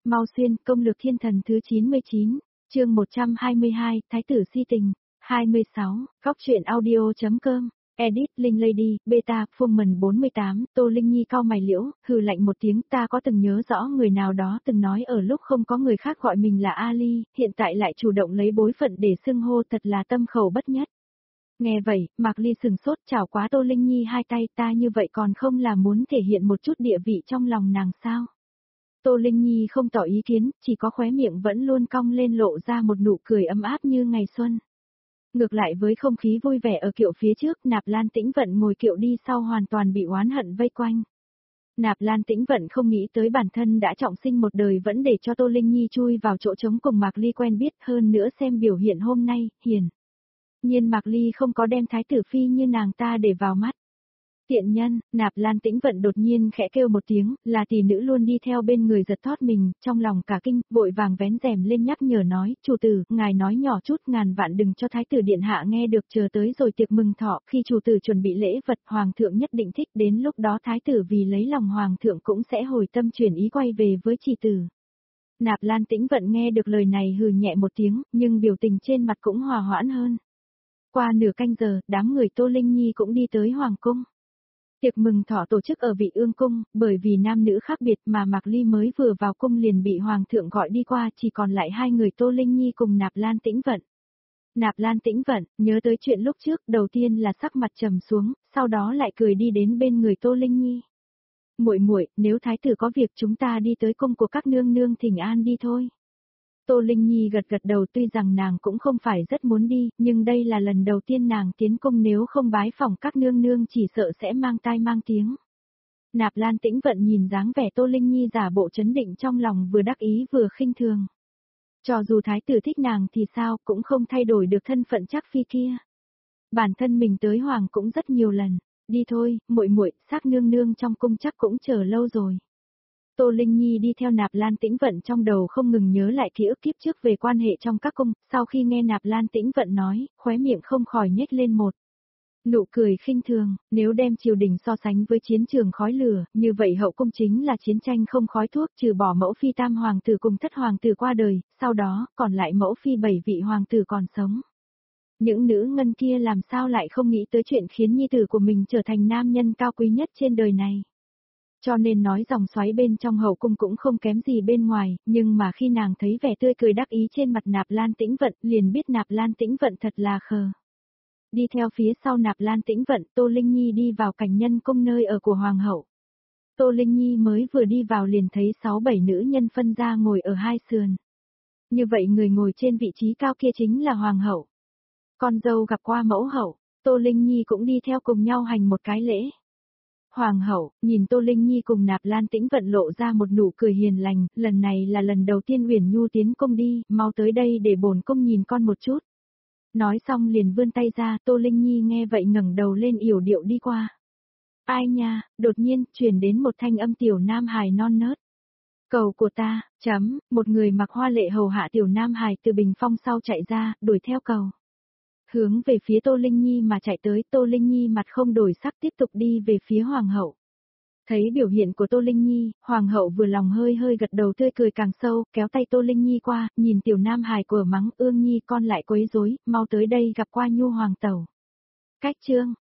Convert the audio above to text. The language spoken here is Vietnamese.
Mau xuyên, công lược thiên thần thứ 99, chương 122, Thái tử si tình, 26, góc truyện audio.com, edit, Linh Lady, beta, Fullman 48, Tô Linh Nhi cau mày liễu, hừ lạnh một tiếng, ta có từng nhớ rõ người nào đó từng nói ở lúc không có người khác gọi mình là Ali, hiện tại lại chủ động lấy bối phận để xưng hô, thật là tâm khẩu bất nhất. Nghe vậy, Mạc Ly sừng sốt chảo quá Tô Linh Nhi hai tay, ta như vậy còn không là muốn thể hiện một chút địa vị trong lòng nàng sao? Tô Linh Nhi không tỏ ý kiến, chỉ có khóe miệng vẫn luôn cong lên lộ ra một nụ cười ấm áp như ngày xuân. Ngược lại với không khí vui vẻ ở kiệu phía trước, Nạp Lan Tĩnh Vận ngồi kiệu đi sau hoàn toàn bị oán hận vây quanh. Nạp Lan Tĩnh Vận không nghĩ tới bản thân đã trọng sinh một đời vẫn để cho Tô Linh Nhi chui vào chỗ trống cùng Mạc Ly quen biết, hơn nữa xem biểu hiện hôm nay, hiền nhiên Mạc Ly không có đem thái tử phi như nàng ta để vào mắt. Tiện nhân, Nạp Lan Tĩnh Vận đột nhiên khẽ kêu một tiếng, là tỷ nữ luôn đi theo bên người giật thót mình, trong lòng cả kinh, vội vàng vén rèm lên nhắc nhở nói, chủ tử, ngài nói nhỏ chút, ngàn vạn đừng cho thái tử điện hạ nghe được, chờ tới rồi tiệc mừng thọ, khi chủ tử chuẩn bị lễ vật, hoàng thượng nhất định thích, đến lúc đó thái tử vì lấy lòng hoàng thượng cũng sẽ hồi tâm chuyển ý quay về với chỉ tử. Nạp Lan Tĩnh Vận nghe được lời này hừ nhẹ một tiếng, nhưng biểu tình trên mặt cũng hòa hoãn hơn. Qua nửa canh giờ, đám người Tô Linh Nhi cũng đi tới hoàng cung. Tiệc mừng thọ tổ chức ở Vị Ương cung, bởi vì nam nữ khác biệt mà Mạc Ly mới vừa vào cung liền bị hoàng thượng gọi đi qua, chỉ còn lại hai người Tô Linh Nhi cùng Nạp Lan Tĩnh Vận. Nạp Lan Tĩnh Vận nhớ tới chuyện lúc trước, đầu tiên là sắc mặt trầm xuống, sau đó lại cười đi đến bên người Tô Linh Nhi. Muội muội, nếu thái tử có việc chúng ta đi tới cung của các nương nương thỉnh an đi thôi. Tô Linh Nhi gật gật đầu, tuy rằng nàng cũng không phải rất muốn đi, nhưng đây là lần đầu tiên nàng tiến cung, nếu không bái phỏng các nương nương chỉ sợ sẽ mang tai mang tiếng. Nạp Lan Tĩnh Vận nhìn dáng vẻ Tô Linh Nhi giả bộ trấn định trong lòng vừa đắc ý vừa khinh thường. Cho dù thái tử thích nàng thì sao, cũng không thay đổi được thân phận chắc phi kia. Bản thân mình tới hoàng cũng rất nhiều lần, đi thôi, muội muội, xác nương nương trong cung chắc cũng chờ lâu rồi. Tô Linh Nhi đi theo Nạp Lan Tĩnh Vận trong đầu không ngừng nhớ lại ký ức kiếp trước về quan hệ trong các cung, sau khi nghe Nạp Lan Tĩnh Vận nói, khóe miệng không khỏi nhếch lên một nụ cười khinh thường, nếu đem triều đình so sánh với chiến trường khói lửa, như vậy hậu cung chính là chiến tranh không khói thuốc, trừ bỏ mẫu phi tam hoàng tử cùng thất hoàng tử qua đời, sau đó, còn lại mẫu phi 7 vị hoàng tử còn sống. Những nữ ngân kia làm sao lại không nghĩ tới chuyện khiến nhi tử của mình trở thành nam nhân cao quý nhất trên đời này. Cho nên nói dòng xoáy bên trong hậu cung cũng không kém gì bên ngoài, nhưng mà khi nàng thấy vẻ tươi cười đắc ý trên mặt Nạp Lan Tĩnh Vận, liền biết Nạp Lan Tĩnh Vận thật là khờ. Đi theo phía sau Nạp Lan Tĩnh Vận, Tô Linh Nhi đi vào cảnh nhân cung nơi ở của hoàng hậu. Tô Linh Nhi mới vừa đi vào liền thấy 6-7 nữ nhân phân ra ngồi ở hai sườn. Như vậy người ngồi trên vị trí cao kia chính là hoàng hậu. Con dâu gặp qua mẫu hậu, Tô Linh Nhi cũng đi theo cùng nhau hành một cái lễ. Hoàng hậu, nhìn Tô Linh Nhi cùng Nạp Lan Tĩnh Vận lộ ra một nụ cười hiền lành, lần này là lần đầu tiên Uyển Nhu tiến cung đi, mau tới đây để bổn cung nhìn con một chút. Nói xong liền vươn tay ra, Tô Linh Nhi nghe vậy ngẩng đầu lên yểu điệu đi qua. Ai nha, đột nhiên, truyền đến một thanh âm tiểu nam hài non nớt. Cầu của ta, một người mặc hoa lệ hầu hạ tiểu nam hài từ bình phong sau chạy ra, đuổi theo cầu. Hướng về phía Tô Linh Nhi mà chạy tới, Tô Linh Nhi mặt không đổi sắc tiếp tục đi về phía hoàng hậu. Thấy biểu hiện của Tô Linh Nhi, hoàng hậu vừa lòng hơi hơi gật đầu tươi cười càng sâu, kéo tay Tô Linh Nhi qua, nhìn tiểu nam hài của mắng, Ương Nhi con lại quấy rối, mau tới đây gặp qua Nhu hoàng tẩu. Cách chương,